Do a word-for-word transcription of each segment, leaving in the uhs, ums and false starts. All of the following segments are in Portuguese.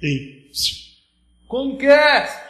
Ei, Comcast!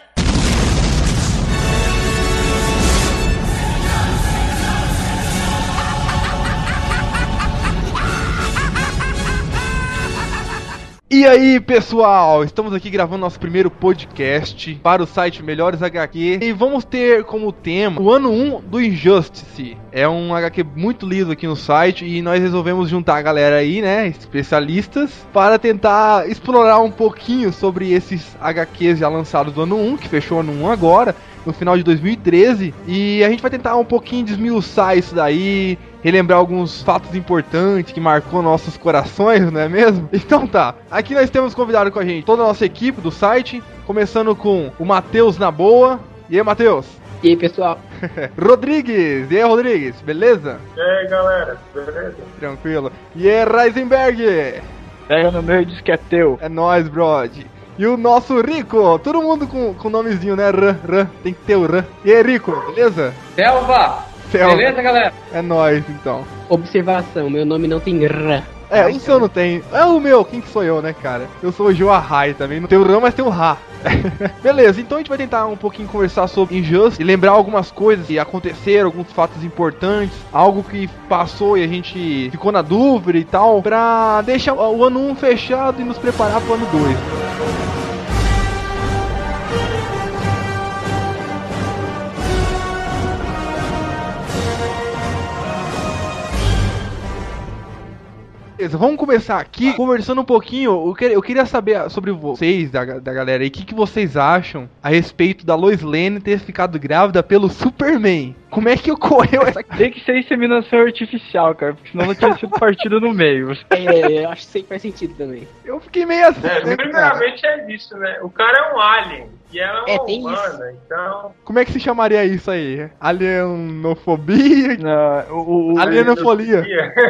E aí, pessoal, estamos aqui gravando nosso primeiro podcast para o site Melhores H Q e vamos ter como tema o ano um do Injustice. É um H Q muito lido aqui no site e nós resolvemos juntar a galera aí, né, especialistas, para tentar explorar um pouquinho sobre esses H Qs já lançados do ano um, que fechou o ano um agora, no final de dois mil e treze, e a gente vai tentar um pouquinho desmiuçar isso daí, relembrar alguns fatos importantes que marcou nossos corações, não é mesmo? Então tá, aqui nós temos convidado com a gente toda a nossa equipe do site, começando com o Matheus na boa. E aí, Matheus? E aí, pessoal? Rodrigues, e aí, Rodrigues, beleza? E aí, galera, beleza? Tranquilo. E aí, Reisenberg? Pega no meio e diz que é teu. É nóis, brode. E o nosso Rico, todo mundo com, com nomezinho, né? Rã, Rã, tem que ter o Rã. E aí, Rico, beleza? Selva! Selva. Beleza, galera? É nóis, então. Observação, meu nome não tem rã. É, o seu não tem. É o meu, quem que sou eu, né, cara? Eu sou o Joahai também, não tem o Rã, mas tem o Ra. Beleza, então a gente vai tentar um pouquinho conversar sobre Injustice e lembrar algumas coisas que aconteceram, alguns fatos importantes, algo que passou e a gente ficou na dúvida e tal, pra deixar o ano um fechado e nos preparar pro ano dois. Beleza, vamos começar aqui conversando um pouquinho. Eu, que, eu queria saber sobre vocês, da, da galera aí, o que, que vocês acham a respeito da Lois Lane ter ficado grávida pelo Superman? Como é que ocorreu essa... Tem que ser inseminação artificial, cara, porque senão não tinha sido partido no meio. É, eu acho que isso aí faz sentido também. Eu fiquei meio assim, é, né, primeiramente é isso, né? O cara é um alien e ela é uma é, humana, então... Como é que se chamaria isso aí? Alienofobia? Não, o, o, Alienofolia.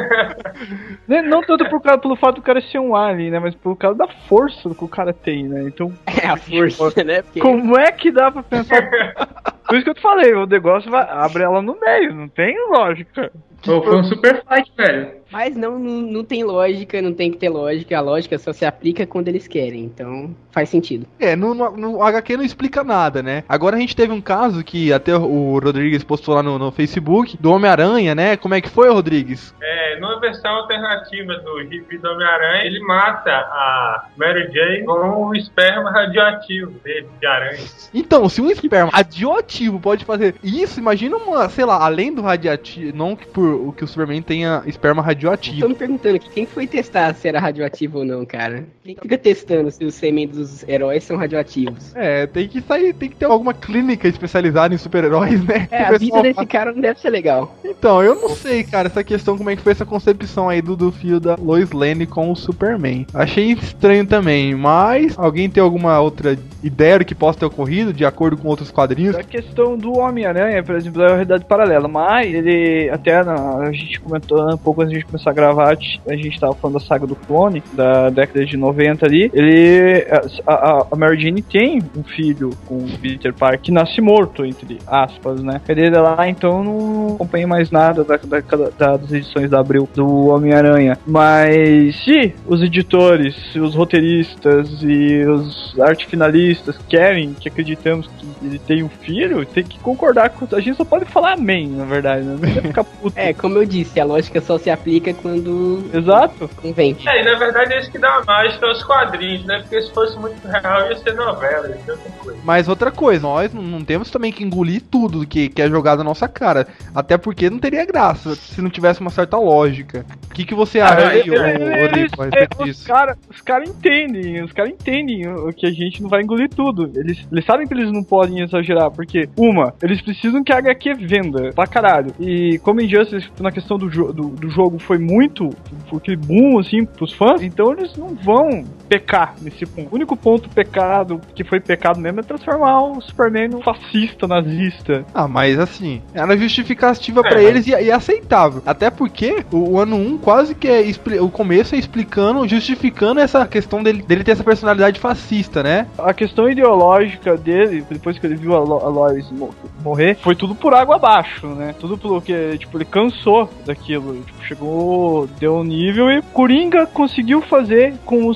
Não, não tanto por causa, pelo fato do cara ser um alien, né? Mas por causa da força que o cara tem, né? Então... É, a força, tipo, né? Porque... Como é que dá pra pensar... Por isso que eu te falei, o negócio vai, abre ela no meio, não tem lógica. Pô, foi um super fight, velho. Mas não, não, não tem lógica, não tem que ter lógica. A lógica só se aplica quando eles querem, então faz sentido. É, no, no, no H Q não explica nada, né? Agora a gente teve um caso que até o Rodrigues postou lá no, no Facebook, do Homem-Aranha, né? Como é que foi, Rodrigues? É, numa versão alternativa do gibi do Homem-Aranha, ele mata a Mary Jane com o esperma radioativo dele, de aranha. Então, se um esperma radioativo pode fazer isso, imagina uma, sei lá, além do radioativo, não que por o que o Superman tenha esperma radioativo. Tô me perguntando aqui, quem foi testar se era radioativo ou não, cara? Quem fica testando se os sementes dos heróis são radioativos? É, tem que sair, tem que ter alguma clínica especializada em super-heróis, né? É, a vida desse cara não deve ser legal. Então, eu não sei, cara, essa questão, como é que foi essa concepção aí do, do fio da Lois Lane com o Superman. Achei estranho também, mas alguém tem alguma outra ideia do que possa ter ocorrido, de acordo com outros quadrinhos? A questão do Homem-Aranha, por exemplo, é uma realidade paralela, mas ele, até na, a gente comentou um pouco antes de a gente começar a gravar, a gente tava falando da saga do clone, da década de noventa ali, ele, a, a, a Mary Jane tem um filho com o Peter Parker, que nasce morto, entre aspas, né? Ele lá, então, não acompanha mais nada da, da, da, das edições da Abril do Homem-Aranha, mas se os editores, se os roteiristas e os arte finalistas querem que acreditamos que ele tem um filho, tem que concordar com, a gente só pode falar amém, na verdade, né? Não deve ficar puto. É, como eu disse, a lógica só se aplica quando... Exato. Convém. É, e na verdade é isso que dá a mágica aos quadrinhos, né? Porque se fosse muito real ia ser novela, ia ser outra coisa. Mas outra coisa, nós não, não temos também que engolir tudo que, que é jogado na nossa cara. Até porque não teria graça se não tivesse uma certa lógica. O que, que você acha aí, ô, Rico, a respeito disso? Os caras os cara entendem, os caras entendem o que a gente não vai engolir tudo. Eles, eles sabem que eles não podem exagerar, porque, uma, eles precisam que a H Q venda pra caralho. E como Injustice, na questão do, jo do, do jogo, foi muito, foi aquele boom, assim, pros fãs, então eles não vão pecar nesse ponto. O único ponto pecado, que foi pecado mesmo, é transformar o Superman num fascista, nazista. Ah, mas assim, era justificativa é, pra mas... eles e, e aceitável. Até porque o, o ano um quase que é, o começo é explicando, justificando essa questão dele, dele ter essa personalidade fascista, né? A questão ideológica dele, depois que ele viu a, Lo a Lois morrer, foi tudo por água abaixo, né? Tudo pelo que, tipo, ele cansou daquilo. Tipo, chegou, deu um nível e Coringa conseguiu fazer com o Superman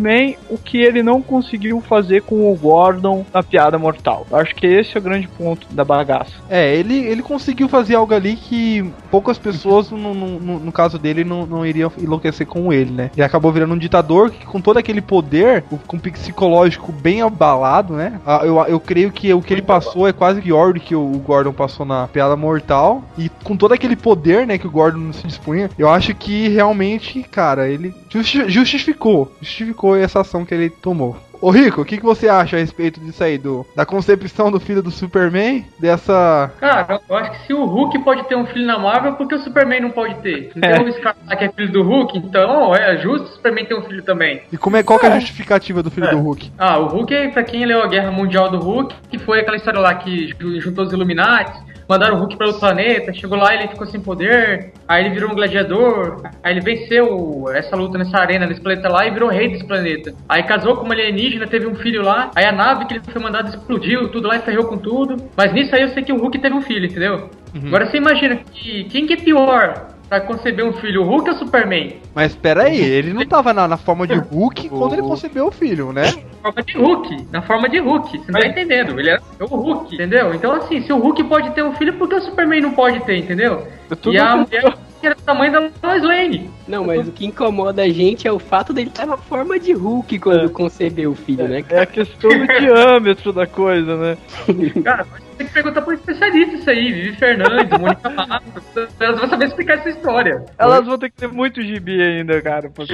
Superman o que ele não conseguiu fazer com o Gordon na Piada Mortal. Eu acho que esse é o grande ponto da bagaça. É, ele, ele conseguiu fazer algo ali que poucas pessoas, no, no, no caso dele, não, não iriam enlouquecer com ele, né? Ele acabou virando um ditador que, com todo aquele poder, com o psicológico bem abalado, né? Eu, eu creio que o que ele passou é quase pior do que o Gordon passou na Piada Mortal. E com todo aquele poder, né, que o Gordon não se dispunha, eu acho que realmente, cara, ele justi- justificou, justificou essa ação que ele tomou. Ô Rico, o que, que você acha a respeito disso aí, do, da concepção do filho do Superman, dessa... Cara, eu acho que se o Hulk pode ter um filho na Marvel, por que o Superman não pode ter? Não tem um Scar que é filho do Hulk, então é justo o Superman ter um filho também. E como é, qual que é a justificativa do filho É. do Hulk? Ah, o Hulk, pra quem leu a Guerra Mundial do Hulk, que foi aquela história lá que juntou os Illuminati, mandaram o Hulk para outro planeta, chegou lá, ele ficou sem poder, aí ele virou um gladiador, aí ele venceu essa luta nessa arena, nesse planeta lá, e virou rei desse planeta. Aí casou com uma alienígena, teve um filho lá, aí a nave que ele foi mandado explodiu, tudo lá, e ferrou com tudo. Mas nisso aí eu sei que o Hulk teve um filho, entendeu? Uhum. Agora você imagina, que quem que é pior pra conceber um filho, o Hulk ou o Superman? Mas pera aí, ele não tava na, na forma de Hulk quando ele concebeu o filho, né? Na forma de Hulk, na forma de Hulk, você não tá entendendo, ele é o Hulk, entendeu? Então assim, se o Hulk pode ter um filho, por que o Superman não pode ter, entendeu? E a mulher era do tamanho da Lois Lane. Não, mas o que incomoda a gente é o fato dele estar na forma de Hulk quando é. concebeu o filho, né? É a questão do diâmetro da coisa, né? Cara, tem que perguntar para um especialista isso aí, Vivi Fernandes, Mônica Matos, elas vão saber explicar essa história. Elas vão ter que ter muito gibi ainda, cara. Porque...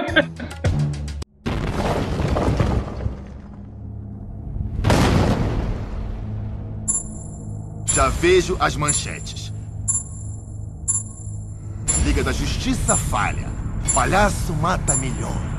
Já vejo as manchetes. Liga da Justiça falha. Palhaço mata milhões.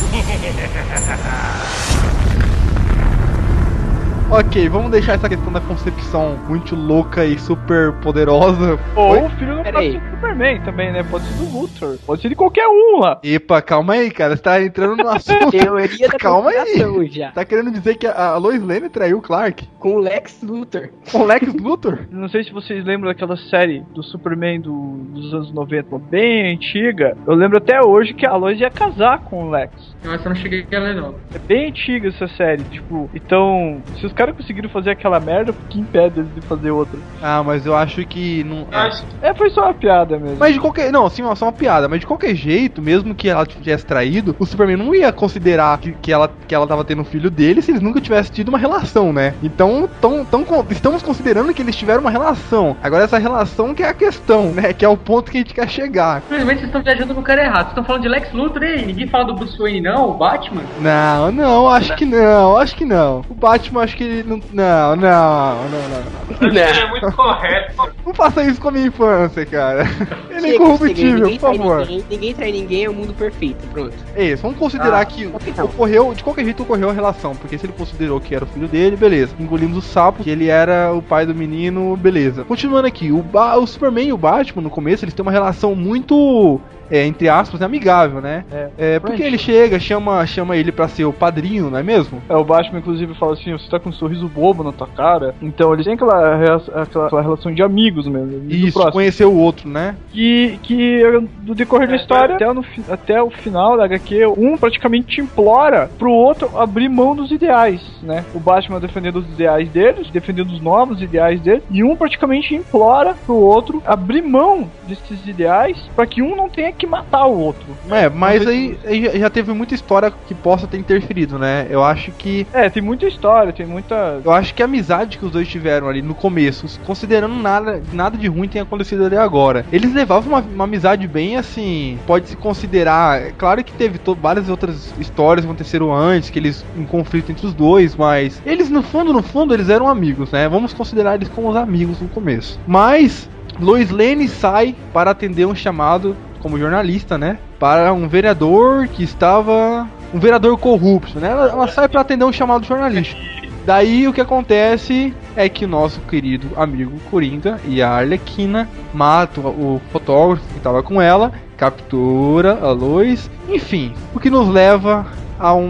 Ok, vamos deixar essa questão da concepção muito louca e super poderosa. Ou Oi? o filho não pode ser do Superman também, né? Pode ser do Luthor. Pode ser de qualquer um lá. Epa, calma aí, cara. Você tá entrando no assunto. Teoria da Calma aí. já. Tá querendo dizer que a Lois Lane traiu o Clark? Com o Lex Luthor. Com o Lex Luthor? Não sei se vocês lembram daquela série do Superman do, dos anos noventa, bem antiga. Eu lembro até hoje que a Lois ia casar com o Lex. Mas eu não cheguei a ler, não. É bem antiga essa série, tipo... Então, se os caras conseguiram fazer aquela merda, por que impede eles de fazer outra? Ah, mas eu acho que não... É, foi só uma piada mesmo. Mas de qualquer... Não, sim, só uma piada. Mas de qualquer jeito, mesmo que ela tivesse traído, o Superman não ia considerar que, que, ela, que ela tava tendo um filho dele se eles nunca tivessem tido uma relação, né? Então, tão, tão, estamos considerando que eles tiveram uma relação. Agora, essa relação que é a questão, né? Que é o ponto que a gente quer chegar. Simplesmente vocês estão viajando com o cara errado. Vocês estão falando de Lex Luthor aí. Ninguém fala do Bruce Wayne, não? O Batman? Não, não, acho que não, acho que não. O Batman, acho que ele não... Não, não, não, não. Ele é muito correto. Não faça isso com a minha infância, cara. Ele Chega, é incorruptível, ninguém por trai favor. Ninguém, ninguém trai ninguém, é o mundo perfeito, pronto. É isso, vamos considerar Ah, que não. ocorreu, de qualquer jeito ocorreu a relação, porque se ele considerou que era o filho dele, beleza. Engolimos o sapo, que ele era o pai do menino, beleza. Continuando aqui, o, ba- o Superman e o Batman, no começo, eles têm uma relação muito... É, entre aspas, amigável, né? É, é porque ele chega, chama, chama ele pra ser o padrinho, não é mesmo? É, o Batman, inclusive, fala assim, você tá com um sorriso bobo na tua cara. Então, eles têm aquela, rea- aquela, aquela relação de amigos mesmo. do Isso, próximo. conhecer o outro, né? Que, que do decorrer da história, até, no, fi- até o final da agá quê, um praticamente implora pro outro abrir mão dos ideais, né? O Batman defendendo os ideais deles, defendendo os novos ideais dele, e um praticamente implora pro outro abrir mão desses ideais pra que um não tenha que matar o outro. É, mas aí, aí já- já teve muita história que possa ter interferido, né? Eu acho que É, tem muita história, tem muita... Eu acho que a amizade que os dois tiveram ali no começo, considerando nada, nada de ruim tenha acontecido ali agora, eles levavam uma, uma amizade bem assim, pode se considerar, é claro que teve to- várias outras histórias que aconteceram antes, que eles, em conflito entre os dois, mas eles no fundo, no fundo, eles eram amigos, né? Vamos considerar eles como os amigos no começo. Mas Lois Lane sai para atender um chamado como jornalista, né? Para um vereador que estava... Um vereador corrupto, né? Ela, ela sai para atender um chamado jornalístico. Daí o que acontece é que o nosso querido amigo Coringa e a Arlequina matam o fotógrafo que estava com ela, captura a Lois, enfim, o que nos leva a um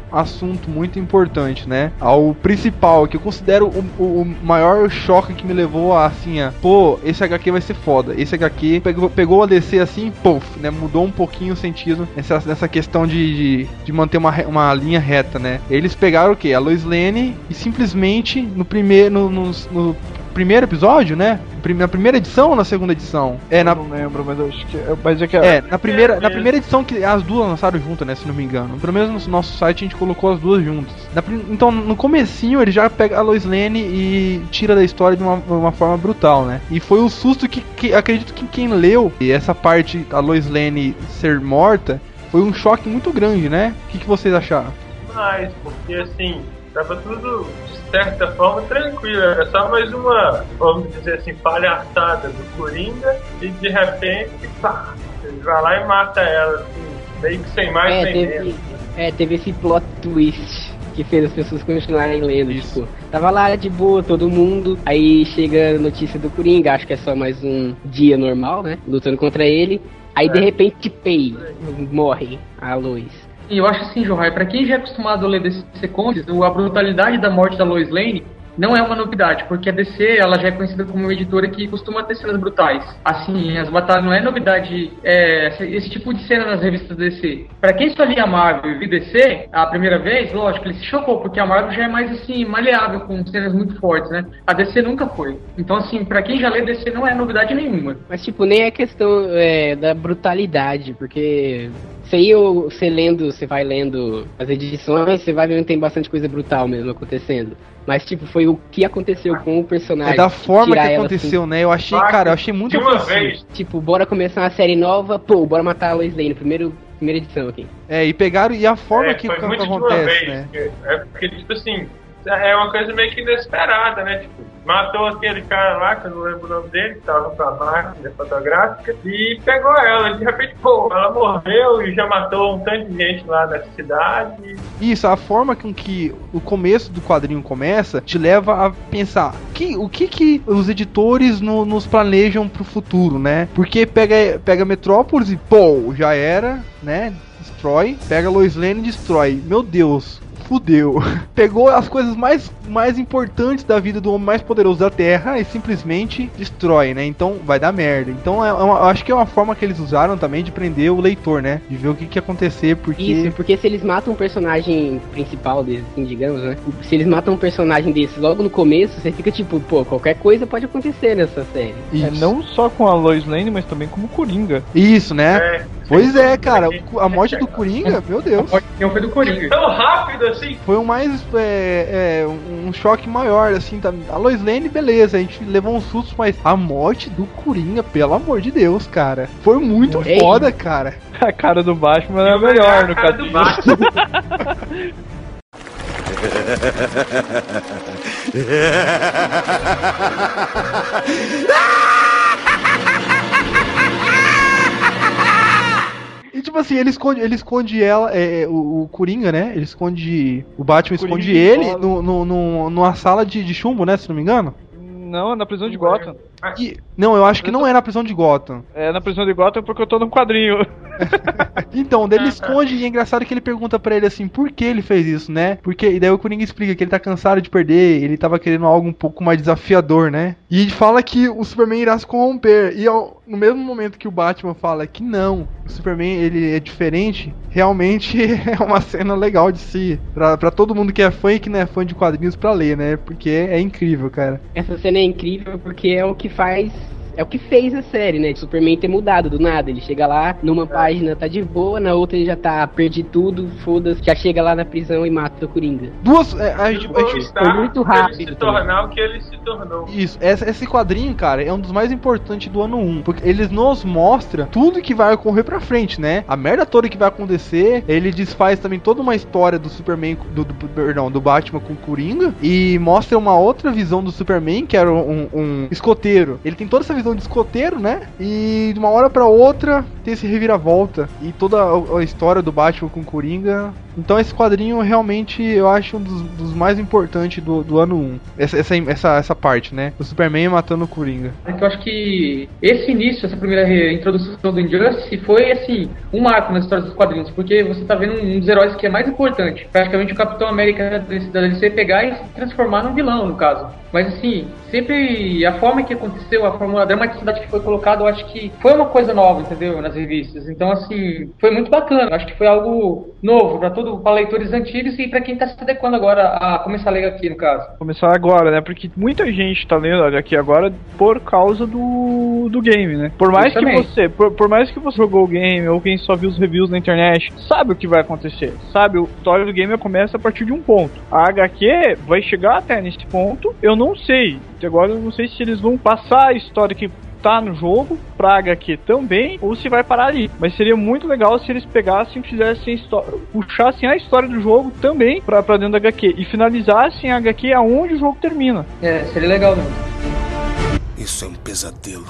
assunto muito importante, né? Ao principal, que eu considero o, o, o maior choque que me levou a, assim, a, pô, esse H Q vai ser foda. Esse H Q pegou, pegou a D C assim, pof, né? Mudou um pouquinho o sentido nessa, nessa questão de, de, de manter uma, uma linha reta, né? Eles pegaram o quê? A Lois Lane e simplesmente no primeiro, no, no, no primeiro episódio, né? Na primeira edição ou na segunda edição? É, na... Eu não lembro, mas eu acho que... Mas é, que é na, primeira, na primeira edição que as duas lançaram juntas, né? Se não me engano. Pelo menos no nosso site a gente colocou as duas juntas. Na, então, no comecinho, ele já pega a Lois Lane e tira da história de uma, uma forma brutal, né? E foi o susto que, que acredito que quem leu e essa parte, a Lois Lane ser morta, foi um choque muito grande, né? O que, que vocês acharam? Mas, porque assim, tava tudo... de certa forma tranquilo, era só mais uma, vamos dizer assim, palhaçada do Coringa e de repente, pá, ele vai lá e mata ela, assim, meio que sem mais é, nem teve, menos. É, teve esse plot twist que fez as pessoas continuarem lendo, tipo, tava lá de boa, todo mundo, aí chega a notícia do Coringa, acho que é só mais um dia normal, né, lutando contra ele, aí é. de repente, pei, morre a Lois. E eu acho assim, Johai, pra quem já é acostumado a ler D C Comics, a brutalidade da morte da Lois Lane não é uma novidade, porque a D C ela já é conhecida como uma editora que costuma ter cenas brutais. Assim, as batalhas não é novidade, é, esse tipo de cena nas revistas da D C. Pra quem só lia Marvel e viu D C, a primeira vez, lógico, ele se chocou, porque a Marvel já é mais assim, maleável, com cenas muito fortes, né? A D C nunca foi. Então, assim, pra quem já lê D C não é novidade nenhuma. Mas, tipo, nem é questão é, da brutalidade, porque... Isso aí, você lendo, você vai lendo as edições, você vai vendo que tem bastante coisa brutal mesmo acontecendo. Mas, tipo, foi o que aconteceu com o personagem. É da forma que aconteceu, assim, né? Eu achei, cara, eu achei muito ofensivo. Tipo, bora começar uma série nova, pô, bora matar a Lois Lane, primeiro, primeira edição aqui. É, e pegaram, e a forma é, que, foi que muito acontece, de uma vez, né? É porque, tipo assim, é uma coisa meio que inesperada, né? Tipo, matou aquele cara lá, que eu não lembro o nome dele, que tava com a máquina fotográfica, e pegou ela. De repente, pô, ela morreu e já matou um tanto de gente lá nessa cidade. Isso, a forma com que o começo do quadrinho começa te leva a pensar que, o que que os editores no, nos planejam pro futuro, né? Porque pega, pega Metrópolis e, pô, já era, né? Destrói. Pega Lois Lane e destrói. Meu Deus. Fudeu. Pegou as coisas mais, mais importantes da vida do homem mais poderoso da Terra e simplesmente destrói, né? Então vai dar merda. Então é uma, eu acho que é uma forma que eles usaram também de prender o leitor, né? De ver o que que ia acontecer, porque... Isso, porque se eles matam um personagem principal deles, assim, digamos, né? Se eles matam um personagem desse logo no começo, você fica tipo, pô, qualquer coisa pode acontecer nessa série. Isso. É não só com a Lois Lane, mas também como Coringa. Isso, né? É. Pois é, cara, a morte do Coringa, meu Deus. A morte não foi do Coringa. Tão rápido assim. Foi um mais, é, é, um choque maior, assim, tá? A Lois Lane, beleza, a gente levou um susto, mas a morte do Coringa, pelo amor de Deus, cara, foi muito Ei. foda, cara. A cara do Batman é melhor no quadrinho. E tipo assim, ele esconde, ele esconde ela, é, o, o Coringa, né? Ele esconde. O Batman Coringa esconde ele no, no, no, numa sala de, de chumbo, né? Se não me engano. Não, é na prisão de Gotham. E, não, eu acho que não é na prisão de Gotham. É na prisão de Gotham porque eu tô num quadrinho. Então, daí ele esconde e é engraçado que ele pergunta pra ele assim, por que ele fez isso, né? Porque, e daí o Coringa explica que ele tá cansado de perder, ele tava querendo algo um pouco mais desafiador, né? E ele fala que o Superman irá se corromper. E ao, no mesmo momento que o Batman fala que não, o Superman ele é diferente, realmente é uma cena legal de si. Pra, pra todo mundo que é fã e que não é fã de quadrinhos pra ler, né? Porque é incrível, cara. Essa cena é incrível porque é o que faz... É o que fez a série, né? O Superman ter mudado do nada. Ele chega lá, numa página tá de boa, na outra ele já tá, perdi tudo, foda-se. Já chega lá na prisão e mata o Coringa. Duas... É, a gente, a gente, foi muito rápido. Ele se tornar o que ele se tornou. Isso, esse, esse quadrinho, cara, é um dos mais importantes do ano um. Porque eles nos mostram tudo que vai ocorrer pra frente, né? A merda toda que vai acontecer. Ele desfaz também toda uma história do Superman, do, do, perdão, do Batman com o Coringa. E mostra uma outra visão do Superman, que era um, um escoteiro. Ele tem toda essa visão de escoteiro, né? E de uma hora pra outra tem esse reviravolta. E toda a, a história do Batman com o Coringa. Então esse quadrinho realmente eu acho um dos, dos mais importantes do, do ano um. Essa, essa, essa, essa parte, né? O Superman matando o Coringa. Eu acho que esse início, essa primeira introdução do Injustice foi, assim, um marco na história dos quadrinhos. Porque você tá vendo um dos heróis que é mais importante. Praticamente o Capitão América da D C pegar e se transformar num vilão, no caso. Mas assim, sempre a forma que aconteceu, a forma, a dramaticidade que foi colocada, eu acho que foi uma coisa nova, entendeu? Nas revistas. Então assim, foi muito bacana. Eu acho que foi algo novo para todo, para leitores antigos e para quem tá se adequando agora a começar a ler aqui, no caso. Começar agora, né? Porque muita gente tá lendo aqui agora por causa do, do game, né? Por mais que você, por, por mais que você jogou o game ou quem só viu os reviews na internet, sabe o que vai acontecer. Sabe, a história do game começa a partir de um ponto. A H Q vai chegar até nesse ponto. Eu não sei. Agora eu não sei se eles vão passar a história que tá no jogo pra H Q também, ou se vai parar ali. Mas seria muito legal se eles pegassem e fizessem história, puxassem a história do jogo também pra, pra dentro da H Q e finalizassem a H Q aonde o jogo termina. É, seria legal mesmo. Isso é um pesadelo.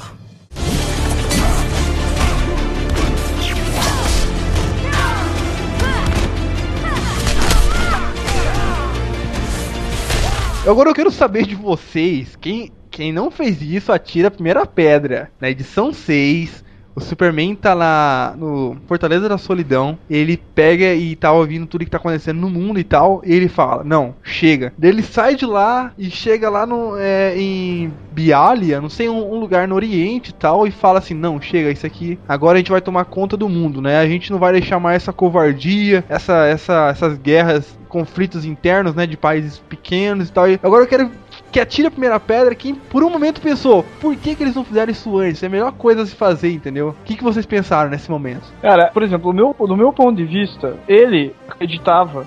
Agora eu quero saber de vocês, quem, quem não fez isso, atira a primeira pedra. Na edição seis, o Superman tá lá no Fortaleza da Solidão, ele pega e tá ouvindo tudo que tá acontecendo no mundo e tal, e ele fala, não, chega. Daí ele sai de lá e chega lá no, é, em Bialia, não sei, um, um lugar no Oriente e tal, e fala assim, não, chega, isso aqui, agora a gente vai tomar conta do mundo, né? A gente não vai deixar mais essa covardia, essa, essa, essas guerras, conflitos internos, né, de países pequenos e tal. E agora eu quero que atire a primeira pedra quem por um momento pensou, por que que eles não fizeram isso antes? É a melhor coisa a se fazer, entendeu? O que que vocês pensaram nesse momento? Cara, por exemplo, do meu, do meu ponto de vista, ele acreditava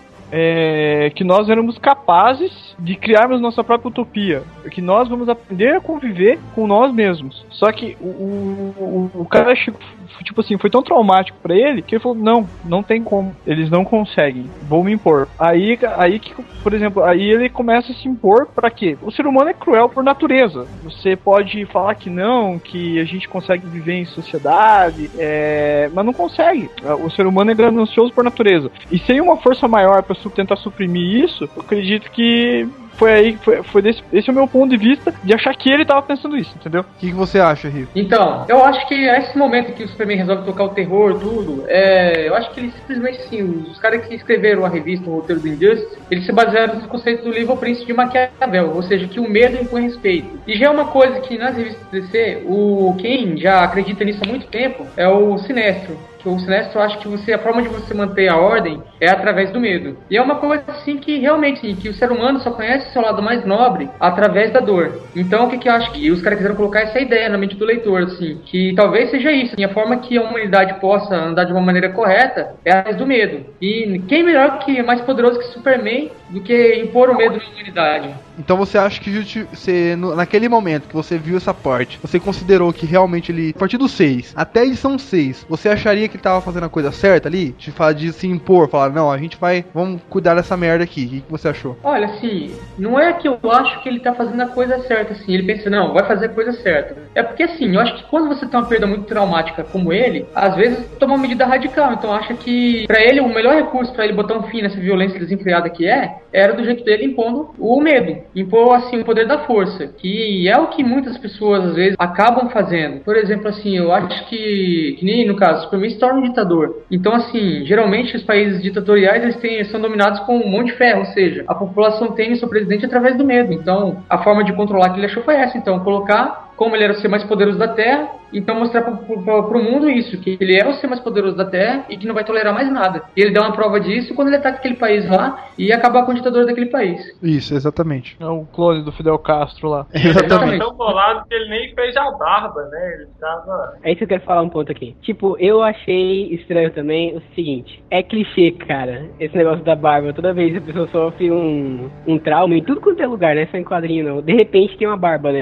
é, que nós éramos capazes de criarmos nossa própria utopia, que nós vamos aprender a conviver com nós mesmos. Só que o, o, o cara chegou, tipo assim, foi tão traumático pra ele que ele falou, não, não tem como, eles não conseguem, vou me impor. Aí, aí que, por exemplo, aí ele começa a se impor pra quê? O ser humano é cruel por natureza. Você pode falar que não, que a gente consegue viver em sociedade, é, mas não consegue. O ser humano é ganancioso por natureza. E sem uma força maior pra tentar suprimir isso, eu acredito que foi aí, foi, foi desse, esse é o meu ponto de vista de achar que ele tava pensando isso, entendeu? O que, que você acha, Rio? Então, eu acho que esse momento que o Superman resolve tocar o terror, tudo, é, eu acho que eles simplesmente sim, os, os caras que escreveram a revista, o roteiro do Injustice, eles se basearam no conceito do livro O Príncipe de Maquiavel, ou seja, que o medo impõe respeito. E já é uma coisa que nas revistas D C, o quem já acredita nisso há muito tempo é o Sinestro. O Sinestro acha que você, a forma de você manter a ordem é através do medo. E é uma coisa assim que realmente, assim, que o ser humano só conhece o seu lado mais nobre através da dor. Então o que, que eu acho que os caras quiseram colocar essa ideia na mente do leitor, assim, que talvez seja isso, assim, a forma que a humanidade possa andar de uma maneira correta é através do medo. E quem melhor que é mais poderoso que Superman do que impor o medo na humanidade? Então você acha que você, naquele momento que você viu essa parte, você considerou que realmente ele, a partir do seis, até a edição seis, você acharia que ele tava fazendo a coisa certa ali? De falar de se impor, falar, não, a gente vai, vamos cuidar dessa merda aqui. O que, que você achou? Olha, assim, não é que eu acho que ele tá fazendo a coisa certa, assim, ele pensa, não, vai fazer a coisa certa. É porque, assim, eu acho que quando você tem uma perda muito traumática como ele, às vezes toma uma medida radical, então acha que, pra ele, o melhor recurso pra ele botar um fim nessa violência desenfreada que é, era do jeito dele impondo o medo. Impor, assim, o poder da força, que é o que muitas pessoas, às vezes, acabam fazendo. Por exemplo, assim, eu acho que, que nem no caso, o Superman se torna um ditador. Então, assim, geralmente os países ditatoriais, eles têm, são dominados com um monte de ferro, ou seja, a população tem o seu presidente através do medo. Então, a forma de controlar que ele achou foi essa. Então, colocar como ele era o ser mais poderoso da Terra, então mostrar para o mundo isso, que ele é o ser mais poderoso da Terra e que não vai tolerar mais nada. E ele dá uma prova disso quando ele ataca aquele país lá e acabar com o ditador daquele país. Isso, exatamente. É o clone do Fidel Castro lá. Exatamente. Ele tava tão bolado que ele nem fez a barba, né? Ele tava... É isso que eu quero falar um ponto aqui. Tipo, eu achei estranho também o seguinte, é clichê, cara, esse negócio da barba. Toda vez a pessoa sofre um, um trauma em tudo quanto é lugar, né? Só em quadrinho não. De repente tem uma barba nela.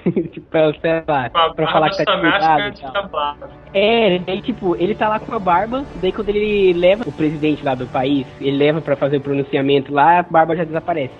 tipo, pra, sei lá, A pra falar que tá máscara descuidado e da tal. barba. É, daí tipo, ele tá lá com a barba, daí quando ele leva o presidente lá do país, ele leva pra fazer o pronunciamento lá, a barba já desaparece.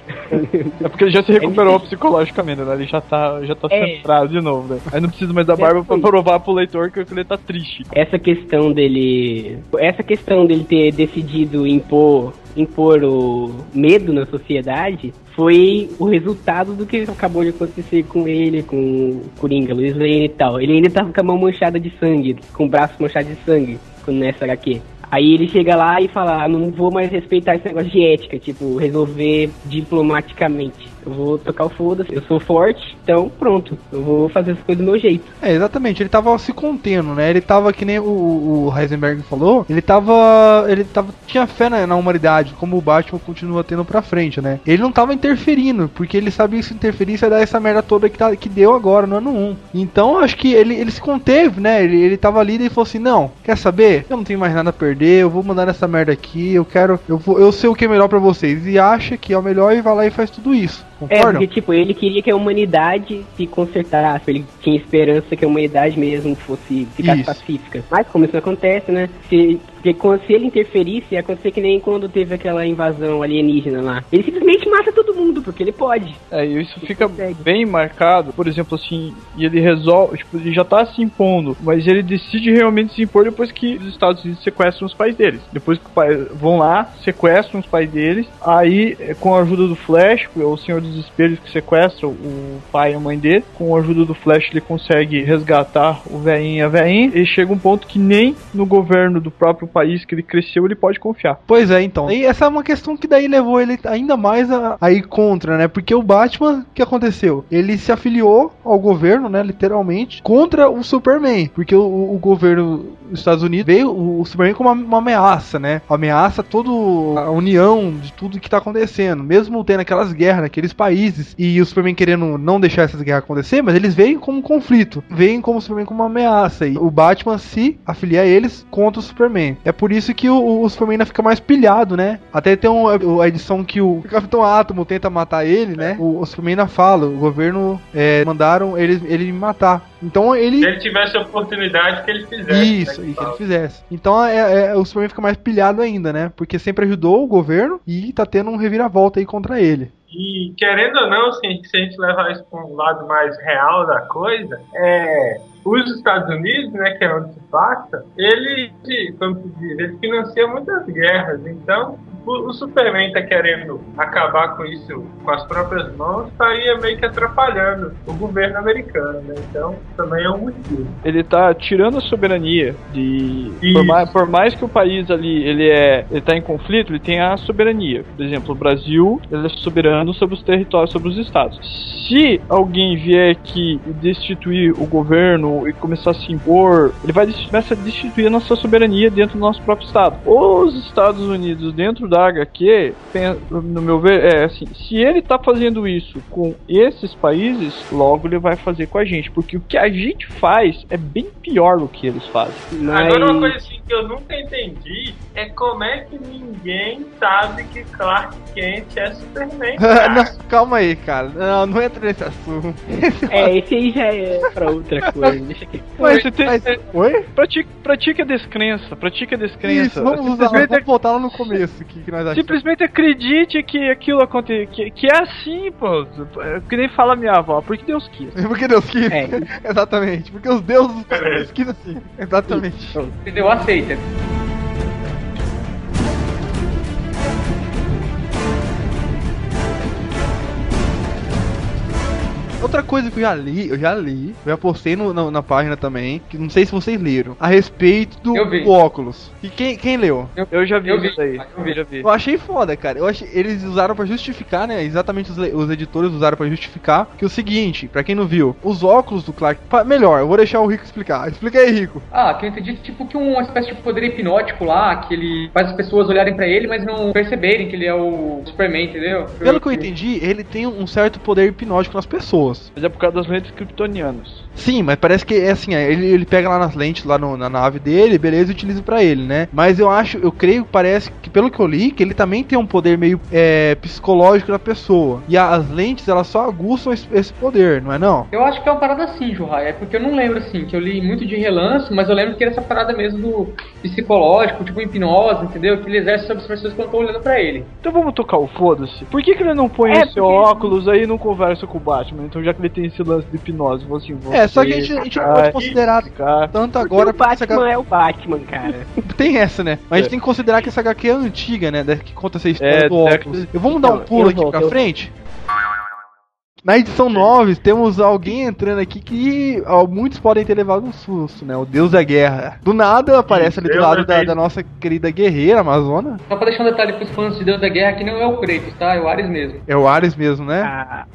É porque ele já se recuperou É, psicologicamente, né? Ele já tá, já tá É. centrado de novo, né? Aí não precisa mais da barba pra provar pro leitor que ele tá triste. Essa questão dele. Essa questão dele ter decidido impor, impor o medo na sociedade foi o resultado do que acabou de acontecer com ele, com o Coringa, Luiz Lane e tal. Ele ainda tava com a mão manchada de sangue, com o braço manchado de sangue, nessa agá quê. Aí ele chega lá e fala, ah, não vou mais respeitar esse negócio de ética, tipo, resolver diplomaticamente. Eu vou tocar o foda-se, eu sou forte, então pronto, eu vou fazer as coisas do meu jeito. É, exatamente, ele tava se contendo, né? Ele tava, que nem o, o Heisenberg falou, ele tava. Ele tava. Tinha fé na, na humanidade, como o Batman continua tendo pra frente, né? Ele não tava interferindo, porque ele sabia que se interferisse ia dar essa merda toda que, tá, que deu agora no ano um. Então acho que ele, ele se conteve, né? Ele, ele tava ali e falou assim, não, quer saber? Eu não tenho mais nada a perder, eu vou mandar nessa merda aqui, eu quero. Eu, vou, eu sei o que é melhor pra vocês. E acha que é o melhor e vai lá e faz tudo isso. É, Concordam? porque, tipo, ele queria que a humanidade se consertasse, ele tinha esperança que a humanidade mesmo fosse ficar Isso. pacífica. Mas como isso não acontece, né? Se, porque quando, se ele interferisse, ia acontecer que nem quando teve aquela invasão alienígena lá. Ele simplesmente mata todo mundo, porque ele pode. É, e isso Ele fica consegue. bem marcado, por exemplo, assim, e ele resolve, tipo, ele já tá se impondo, mas ele decide realmente se impor depois que os Estados Unidos sequestram os pais deles. Depois que o pai, vão lá, sequestram os pais deles, aí, com a ajuda do Flash, o Senhor dos Espelhos que sequestra o pai e a mãe dele, com a ajuda do Flash ele consegue resgatar o velhinho e a velhinha, e chega um ponto que nem no governo do próprio país que ele cresceu ele pode confiar. Pois é, então. E essa é uma questão que daí levou ele ainda mais a, a ir contra, né? Porque o Batman, o que aconteceu? Ele se afiliou ao governo, né? Literalmente, contra o Superman. Porque o, o governo dos Estados Unidos veio o, o Superman como uma, uma ameaça, né? Ameaça toda a união de tudo que tá acontecendo. Mesmo tendo aquelas guerras naqueles países e o Superman querendo não deixar essas guerras acontecer, mas eles veem como um conflito. Veem como o Superman como uma ameaça. E o Batman se afilia a eles contra o Superman. É por isso que o, o Superman ainda fica mais pilhado, né? Até tem um, a edição que o Capitão Átomo tenta matar ele, né? O, o Superman ainda fala, o governo é, mandaram ele, ele me matar. Então ele... Se ele tivesse a oportunidade que ele fizesse. Isso, né, e que ele fizesse. Então é, é, o Superman fica mais pilhado ainda, né? Porque sempre ajudou o governo e tá tendo um reviravolta aí contra ele. E querendo ou não, se, se a gente levar isso para um lado mais real da coisa, é, os Estados Unidos, né, que é onde se passa, ele, como se diz, ele financia muitas guerras. Então, o, o Superman tá querendo acabar com isso com as próprias mãos, estaria meio que atrapalhando o governo americano, né? Então, também é um motivo. Ele tá tirando a soberania de... Por Isso. mais, por mais que o país ali, ele é... Ele tá em conflito, ele tem a soberania. Por exemplo, o Brasil, ele é soberano sobre os territórios, sobre os estados. Se alguém vier aqui e destituir o governo e começar a se impor, ele vai começar a destituir a nossa soberania dentro do nosso próprio estado. Os Estados Unidos, dentro da agá quê, no meu ver, é assim, se ele tá fazendo isso com esses países, logo ele vai fazer com a gente, porque o que a gente faz é bem pior do que eles fazem. Mas... Agora, uma coisa assim que eu nunca entendi é como é que ninguém sabe que Clark Kent é Superman. Não, calma aí, cara. Não, não entra nesse assunto. É, esse aí já é pra outra coisa, deixa aqui. Mas você tem... Mas- Oi? Pratique, pratique a descrença, pratique a descrença. Isso, vamos, usar, simplesmente, vamos voltar lá no começo aqui, que nós achamos. simplesmente acredite que aquilo acontece, que, que é assim, pô. Que nem fala minha avó, porque Deus quis. Porque Deus quis. É. Exatamente. Porque os deuses Deus quis assim. Exatamente. Entendeu? Aceita. Outra coisa que eu já li, eu já li, eu já postei no, na, na página também, que não sei se vocês leram, a respeito do, Eu vi. do óculos. E quem, quem leu? Eu já vi Eu vi, isso aí. eu vi. já vi. Eu achei foda, cara. Eu achei, eles usaram pra justificar, né? Exatamente os, le- os editores usaram pra justificar que é o seguinte, pra quem não viu, os óculos do Clark... pa- Melhor, eu vou deixar o Rico explicar. Explica aí, Rico. Ah, que eu entendi, tipo que uma espécie de poder hipnótico lá, que ele faz as pessoas olharem pra ele, mas não perceberem que ele é o Superman, entendeu? Pelo que eu entendi, ele tem um certo poder hipnótico nas pessoas. moço? Mas é por causa das lentes kryptonianas. Sim, mas parece que é assim, ele, ele pega lá nas lentes, lá no, na nave dele, beleza, e utiliza pra ele, né? Mas eu acho, eu creio que parece que, pelo que eu li, que ele também tem um poder meio é, psicológico da pessoa. E as lentes, elas só aguçam esse, esse poder, não é não? Eu acho que é uma parada assim, Juhai. É porque eu não lembro, assim, que eu li muito de relance, mas eu lembro que era essa parada mesmo do psicológico, tipo hipnose, entendeu? Que ele exerce sobre as pessoas quando estão olhando pra ele. Então vamos tocar o foda-se. Por que que ele não põe É, esse porque- óculos aí e não conversa com o Batman? Então já que ele tem esse lance de hipnose, vou assim, É, só que a gente, a gente não pode considerar Cara, tanto Porque agora o porque essa Batman H- é o Batman, cara. tem essa, né? Mas a gente É. tem que considerar que essa H Q é antiga, né? Da- Que conta essa história É, do década- óculos. Eu vamos dar um Então, pulo eu aqui volto, pra eu- frente. Na edição nove, temos alguém entrando aqui que ó, muitos podem ter levado um susto, né? O Deus da Guerra. Do nada aparece ali do Deus lado da da, Guerra. da nossa querida guerreira amazona. Só pra deixar um detalhe pros fãs de Deus da Guerra, que não é o Kratos, tá? É o Ares mesmo. É o Ares mesmo, né? Ah,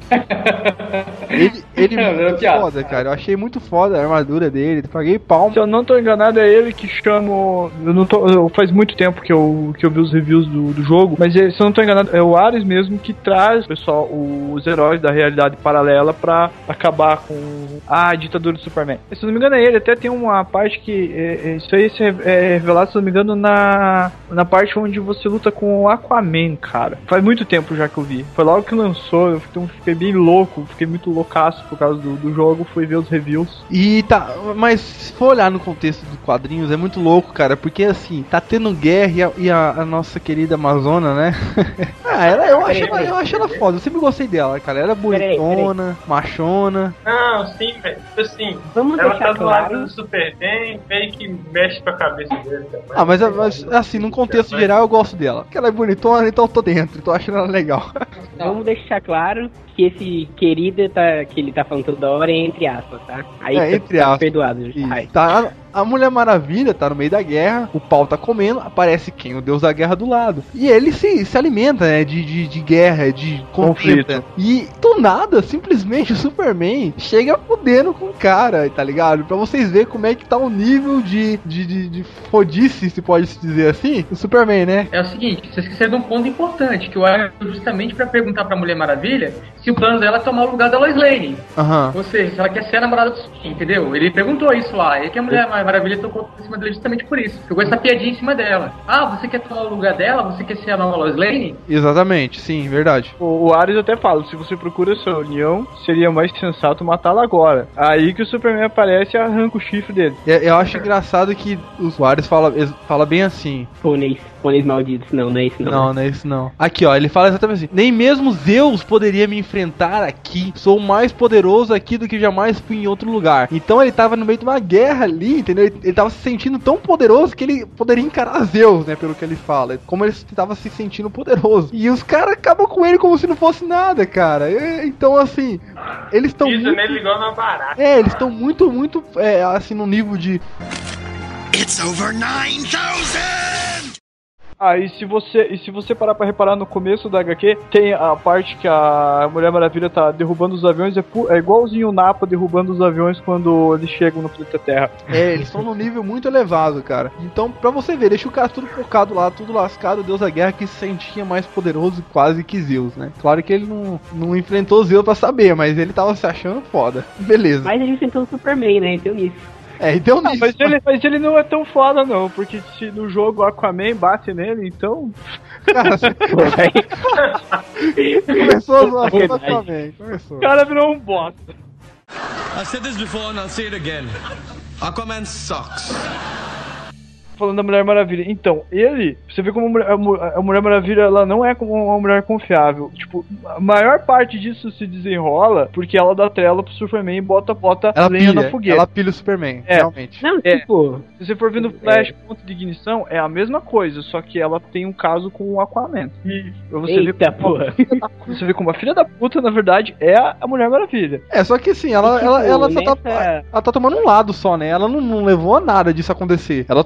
Ele, ele É, é muito piada. foda, cara. Eu achei muito foda a armadura dele. Paguei palma. se eu não tô enganado, é ele que chama. o- Eu não tô. eu- faz muito tempo que eu, que eu vi os reviews do, do jogo, mas ele, se eu não tô enganado, é o Ares mesmo que traz, pessoal, os heróis da realidade paralela pra acabar com a ditadura do Superman. Se eu não me engano, é ele. Até tem uma parte que. É, é, isso aí se é é revelado, se eu não me engano, na, na parte onde você luta com o Aquaman, cara. Faz muito tempo já que eu vi. Foi logo que lançou, eu fiquei, fiquei bem louco, fiquei muito loucaço por causa do, do jogo, fui ver os reviews. E tá, mas se for olhar no contexto dos quadrinhos, é muito louco, cara, porque assim, tá tendo guerra e a, e a- a nossa querida Amazona, né? ah, ela, eu, acho ela, eu acho ela foda, eu sempre gostei dela, cara. Ela é Peraí, bonitona, machona. Não, sim, velho. Tipo assim, vamos ela deixar tá do lado claro. do Superman, meio que mexe com a cabeça dele também. Ah, mas, mas assim, num contexto geral eu gosto dela. Porque ela é bonitona, então eu tô dentro, tô achando ela legal. Vamos deixar claro que esse querida tá, que ele tá falando toda hora é entre aspas, tá? Aí É, tá- entre tá aspas. perdoado. Isso. Ai. Tá, a Mulher Maravilha tá no meio da guerra, o pau tá comendo, aparece quem? O Deus da Guerra do lado. E ele se, se alimenta, né, de, de, de guerra, de conflito. Conflito. E do nada, simplesmente o Superman chega fudendo com o cara, tá ligado? Pra vocês verem como é que tá o nível de, de, de, de fodice, se pode se dizer assim, o Superman, né? É o seguinte, vocês esqueceram de um ponto importante, que o Ares justamente pra perguntar pra Mulher Maravilha se o plano dela é tomar o lugar da Lois Lane. Aham. Ou seja, se ela quer ser a namorada do Superman, entendeu? Ele perguntou isso lá, e que a Mulher Maravilha tocou em cima dele justamente por isso. Jogou essa piadinha em cima dela. Ah, você quer tomar o lugar dela? Você quer ser a nova Lois Lane? Exatamente, sim, verdade. O, o Ares até fala, se você procura sua união, seria mais sensato matá-la agora. Aí que o Superman aparece e arranca o chifre dele. Eu, eu acho engraçado que os Soares fala, fala bem assim. Pôneis, pôneis malditos. Não, não é isso não. Não, não é isso não. Aqui, ó, ele fala exatamente assim. Nem mesmo Zeus poderia me enfrentar aqui. Sou mais poderoso aqui do que jamais fui em outro lugar. Então ele tava no meio de uma guerra ali, entendeu? Ele, ele tava se sentindo tão poderoso que ele poderia encarar Zeus, né? Pelo que ele fala. Como ele tava se sentindo poderoso. E os caras acabam com ele como se não fosse nada, cara. E, então, assim, eles estão Isso muito... nele igual na barata. É, eles estão muito, muito, é, assim, no nível de... It's over nine thousand! Ah, e se você, e se você parar pra reparar no começo da agá quê, tem a parte que a Mulher Maravilha tá derrubando os aviões, é, pu- é igualzinho o Napa derrubando os aviões quando eles chegam no planeta Terra. É, eles estão num nível muito elevado, cara. Então, pra você ver, deixa o cara tudo focado lá, tudo lascado, o Deus da Guerra que se sentia mais poderoso quase que Zeus, né? Claro que ele não, não enfrentou Zeus pra saber, mas ele tava se achando foda. Beleza. Mas ele enfrentou o Superman, né? Então isso. É, e deu Ah, nisso. mas, ele, mas ele não é tão foda não, porque se no jogo o Aquaman bate nele, então... Cara, você Pô, aí- começou a zoar Verdade. também. Começou. O cara virou um bosta. I've said this before and I'll say it again. Aquaman sucks. Falando da Mulher Maravilha. Então, ele, você vê como a Mulher, a Mu- a Mulher Maravilha, ela não é como uma mulher confiável. Tipo, a maior parte disso se desenrola porque ela dá trela pro Superman e bota, bota Ela lenha pilha, na fogueira. ela pilha o Superman, É. realmente. Não, É. tipo, Se você for vendo Flash, ponto de ignição, é a mesma coisa, só que ela tem um caso com o Aquaman. Pra você ver eita como, porra. você vê como a filha da puta, na verdade, é a a Mulher Maravilha. É, só que assim, ela, E, tipo, ela, ela, só tá, nessa- ela tá tomando um lado só, né? Ela não, não levou a nada disso acontecer. Ela tomou um É,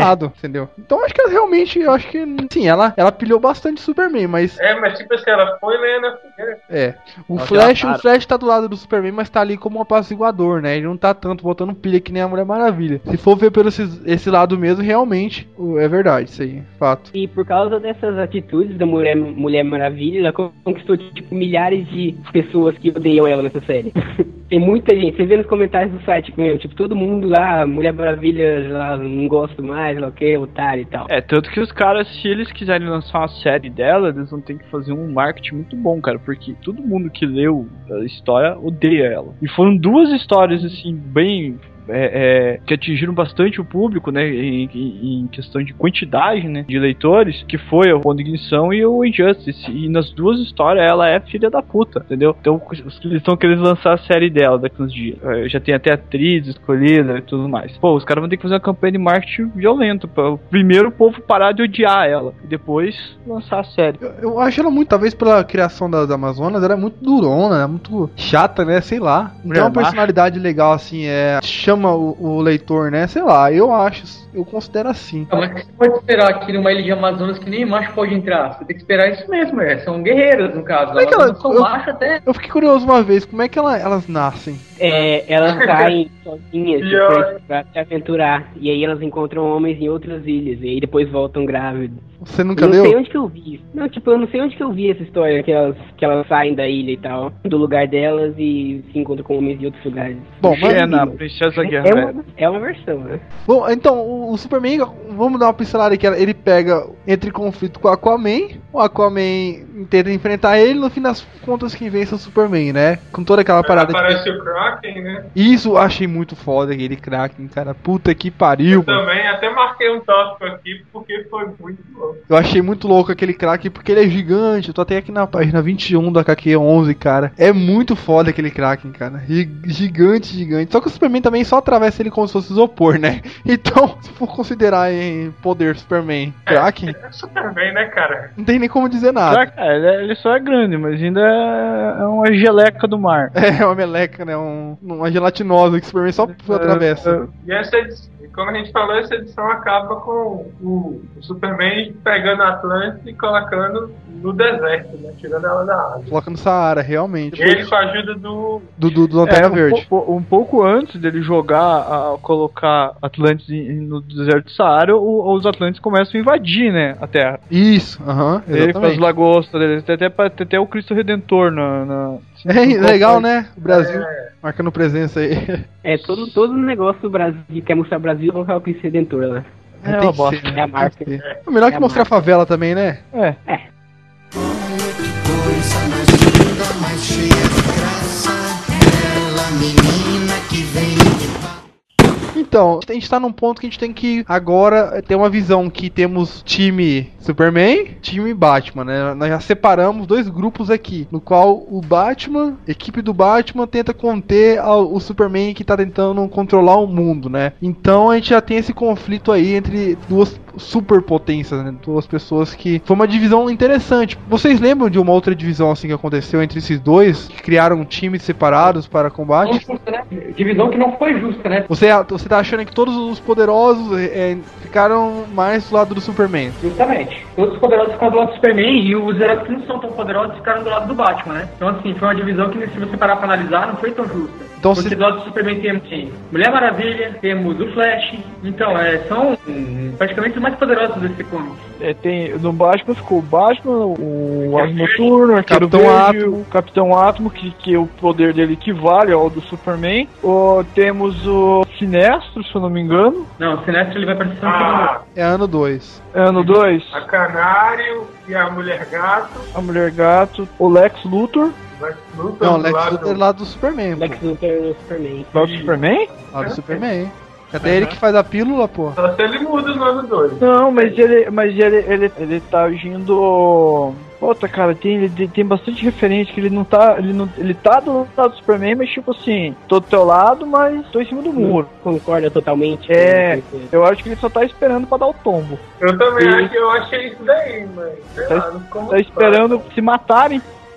lado, entendeu? Então acho que ela realmente, eu acho que, sim, ela, ela pilhou bastante Superman, mas... É, mas tipo assim, ela foi lenha na fogueira. É, o Ela Flash, já para. o Flash tá do lado do Superman, mas tá ali como um apaziguador, né? Ele não tá tanto botando pilha que nem a Mulher Maravilha. Se for ver pelo esse, esse lado mesmo, realmente, o- é verdade, isso aí, fato. E por causa dessas atitudes da Mulher, Mulher Maravilha, ela conquistou, tipo, milhares de pessoas que odeiam ela nessa série. Tem muita gente, você vê nos comentários do site, meu, tipo, todo mundo lá, Mulher Maravilha, lá, não gosto mais, lá o que, otário e tal. É, tanto que os caras, se eles quiserem lançar uma série dela, eles vão ter que fazer um marketing muito bom, cara, porque todo mundo que leu a história odeia ela. E foram duas histórias, assim, bem... É, é, que atingiram bastante o público, né, em, em- em questão de quantidade, né, de leitores, que foi o Ponto de Ignição e o Injustice, e nas duas histórias ela é filha da puta, entendeu? Então eles estão querendo lançar a série dela daqui uns dias. É, já tem até atriz escolhida e tudo mais. Pô, os caras vão ter que fazer uma campanha de marketing violenta pra primeiro o povo parar de odiar ela, e depois lançar a série. Eu, eu acho ela muito, talvez pela criação das Amazonas, ela é muito durona, é muito chata, né, sei lá. Não tem uma Mulher personalidade legal, assim, é... chama o, o leitor, né, sei lá, eu acho, eu considero assim. Ah, mas você pode esperar aqui numa ilha de Amazonas que nem macho pode entrar. Você tem que esperar isso mesmo, é. São guerreiras, no caso. Como é que Elas ela- não são eu- macho até. Eu fiquei curioso uma vez, como é que ela- elas nascem? É, elas saem sozinhas Pior. depois pra se aventurar. E aí elas encontram homens em outras ilhas. E aí depois voltam grávidas. Você Eu nunca não sei leu? onde que eu vi isso. Não, tipo, eu não sei onde que eu vi essa história que elas, que elas saem da ilha e tal. Do lugar delas e se encontram com homens de outros lugares. Bom, mas- É, na Princesa Guerra. É uma, é uma versão, né? Bom, então, o, o Superman, vamos dar uma pincelada aqui, ele pega, entra em conflito com o Aquaman, o Aquaman tenta enfrentar ele, no fim das contas quem vence é o Superman, né? Com toda aquela parada que... Aparece o Kraken, né? Isso eu achei muito foda, aquele Kraken, cara, puta que pariu, Eu mano. também até marquei um tópico aqui porque foi muito louco. Eu achei muito louco aquele Kraken, porque ele é gigante, eu tô até aqui na página vinte e um da H Q onze, cara. É muito foda aquele Kraken, cara, Gi- gigante, gigante. Só que o Superman também só atravessa ele como se fosse isopor, né? Então, se for considerar em poder Superman, Kraken, É Superman, né, cara? não tem nem como dizer nada. Será que- é, ele, é- ele só é grande, mas ainda é, é uma geleca do mar. É uma meleca, né? Um, uma gelatinosa que o Superman só atravessa. E essa edição, como a gente falou, essa edição acaba com o, o Superman pegando a Atlântida e colocando no deserto, né? Tirando ela da água. Coloca no Saara, realmente. Ele com a ajuda do. Do, do, do Lanterna É, um, Verde. po- um pouco antes dele jogar, a, colocar Atlantis em- no deserto de Saara, o- os Atlantes começam a invadir, né, a Terra. Isso, aham, Ele com as exatamente. lagostas dele, tem até, tem até o Cristo Redentor na... na É legal, né? O Brasil É, marcando presença aí. É, todo, todo negócio do Brasil, quer mostrar o Brasil, vão colocar o Cristo Redentor lá. É Tem uma que bosta. ser, né? É a marca. Tem que ser. É melhor que É a mostrar a marca. favela também, né? É. Coisa mais linda, mais cheia de graça. Ela, menina que vem de Então, a gente tá num ponto que a gente tem que agora ter uma visão que temos time Superman, time Batman, né? Nós já separamos dois grupos aqui, no qual o Batman, a equipe do Batman tenta conter ao- o Superman que tá tentando controlar o mundo, né? Então a gente já tem esse conflito aí entre duas superpotências, né? Duas pessoas que foi uma divisão interessante. Vocês lembram de uma outra divisão assim que aconteceu entre esses dois, que criaram times separados para combate? Não justa, né? Divisão que não foi justa, né? Você, você tá achando que todos os poderosos é, ficaram mais do lado do Superman? Justamente. Todos os poderosos ficaram do lado do Superman e os heróis que não são tão poderosos ficaram do lado do Batman, né? Então, assim, foi uma divisão que, se você parar pra analisar, não foi tão justa. Então, Porque se- do lado do Superman temos assim, Mulher Maravilha, temos o Flash. Então, é, são hum, praticamente os mais poderosos desse comic. É, tem, no Batman ficou o Batman, o Asa Noturno, o Arqueiro Capitão Verde, Átomo. o Capitão Átomo, que, que o poder dele equivale ao do Superman. O, temos o Sinestro, se eu não me engano, Não, o Sinestro ele vai parecer um a, É ano dois. ano dois, a Canário e a Mulher Gato. a Mulher Gato, o Lex Luthor, Lex Luthor Não, do Lex lado- Luthor é lá do Superman. Lex Pô. Luthor no Superman. lá do Superman? Lá do Superman. Até ele que faz a pílula, pô. Só se ele muda no ano dois. Não, mas ele, mas ele, ele, ele tá agindo. Puta, cara, tem, ele tem bastante referência que ele não tá. Ele, não, ele tá do lado do Superman, mas tipo assim, tô do teu lado, mas tô em cima do muro. Concorda totalmente. É, com isso. eu acho que ele só tá esperando pra dar o tombo. Eu também Sim. acho que eu achei isso daí, mas sei Tá, lá, não ficou tá muito esperando se matarem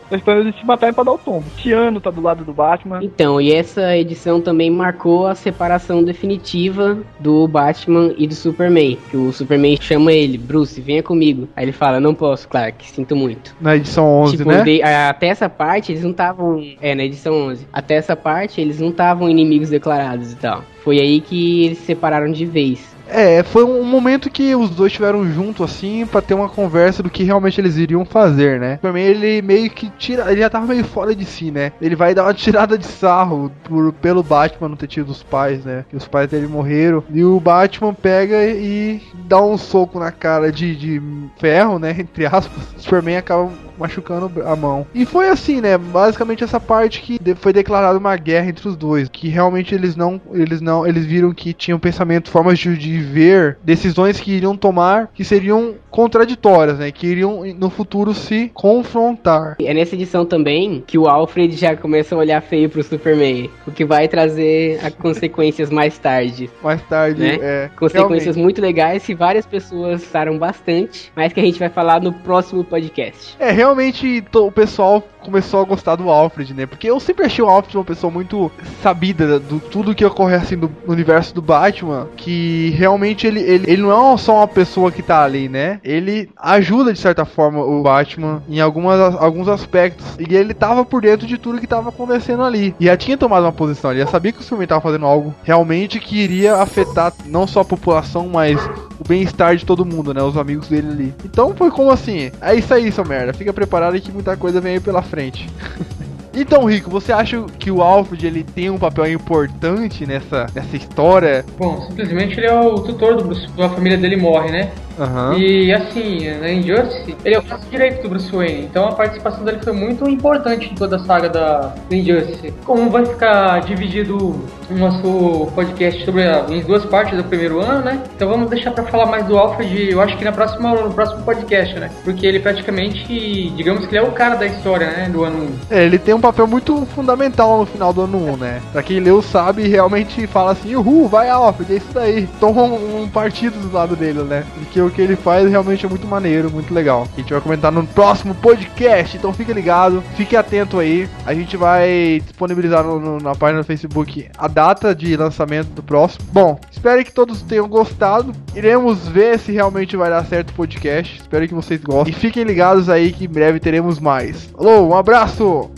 Tá esperando eles se matarem pra dar o tombo. Tiano tá do lado do Batman. Então, e essa edição também marcou a separação definitiva do Batman e do Superman. Que o Superman chama ele, Bruce, venha comigo. Aí ele fala, não posso, Clark, sinto muito. Na edição onze, tipo, né? de, até essa parte eles não estavam... É, na edição onze. Até essa parte eles não estavam inimigos declarados e tal. Foi aí que eles se separaram de vez. É, foi um momento que os dois estiveram juntos, assim, pra ter uma conversa do que realmente eles iriam fazer, né? Também ele meio que tira, ele já tava meio fora de si, né? Ele vai dar uma tirada de sarro por, pelo Batman não ter tido os pais, né? Que os pais dele morreram. E o Batman pega e dá um soco na cara de, de ferro, né? Entre aspas. O Superman acaba machucando a mão. E foi assim, né? Basicamente essa parte que foi declarada uma guerra entre os dois, que realmente eles não, eles não, eles viram que tinham pensamento, formas de, de ver, decisões que iriam tomar, que seriam contraditórias, né? Que iriam no futuro se confrontar. É nessa edição também que o Alfred já começa a olhar feio pro Superman, o que vai trazer a consequências mais tarde. Mais tarde, né? é. Consequências realmente. muito legais que várias pessoas gostaram bastante, mas que a gente vai falar no próximo podcast. É, realmente o pessoal começou a gostar do Alfred, né? Porque eu sempre achei o Alfred uma pessoa muito sabida do tudo que ocorre assim do, no universo do Batman, que realmente ele, ele, ele não é só uma pessoa que tá ali, né? Ele ajuda de certa forma o Batman em algumas, alguns aspectos, e ele tava por dentro de tudo que tava acontecendo ali, e já tinha tomado uma posição, ele já sabia que o Superman tava fazendo algo realmente que iria afetar não só a população, mas o bem-estar de todo mundo, né? Os amigos dele ali. Então foi como assim, é isso aí, seu merda, fica preparado que muita coisa vem aí pela frente. Então, Rico, você acha que o Alfred ele tem um papel importante nessa, nessa história? Bom, simplesmente ele é o tutor do Bruce, a família dele morre, né? Uhum. E assim, na Injustice, ele é o braço direito do Bruce Wayne, então a participação dele foi muito importante em toda a saga da Injustice. Como vai ficar dividido o nosso podcast sobre a, em duas partes do primeiro ano, né? Então vamos deixar pra falar mais do Alfred, eu acho que na próxima, no próximo podcast, né? Porque ele praticamente, digamos que ele é o cara da história, né? Do ano um. É, ele tem um papel muito fundamental no final do ano um, né? Pra quem leu sabe, realmente fala assim, uhul, vai Alfred, é isso daí. Toma um, um partido do lado dele, né? Porque o que ele faz realmente é muito maneiro, muito legal. A gente vai comentar no próximo podcast, então fique ligado, fique atento aí. A gente vai disponibilizar no, no, na página do Facebook a data de lançamento do próximo. Bom, espero que todos tenham gostado. Iremos ver se realmente vai dar certo o podcast. Espero que vocês gostem. E fiquem ligados aí que em breve teremos mais. Alô, um abraço!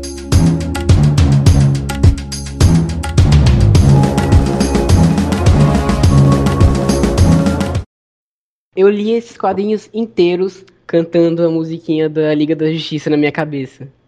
Eu li esses quadrinhos inteiros cantando a musiquinha da Liga da Justiça na minha cabeça.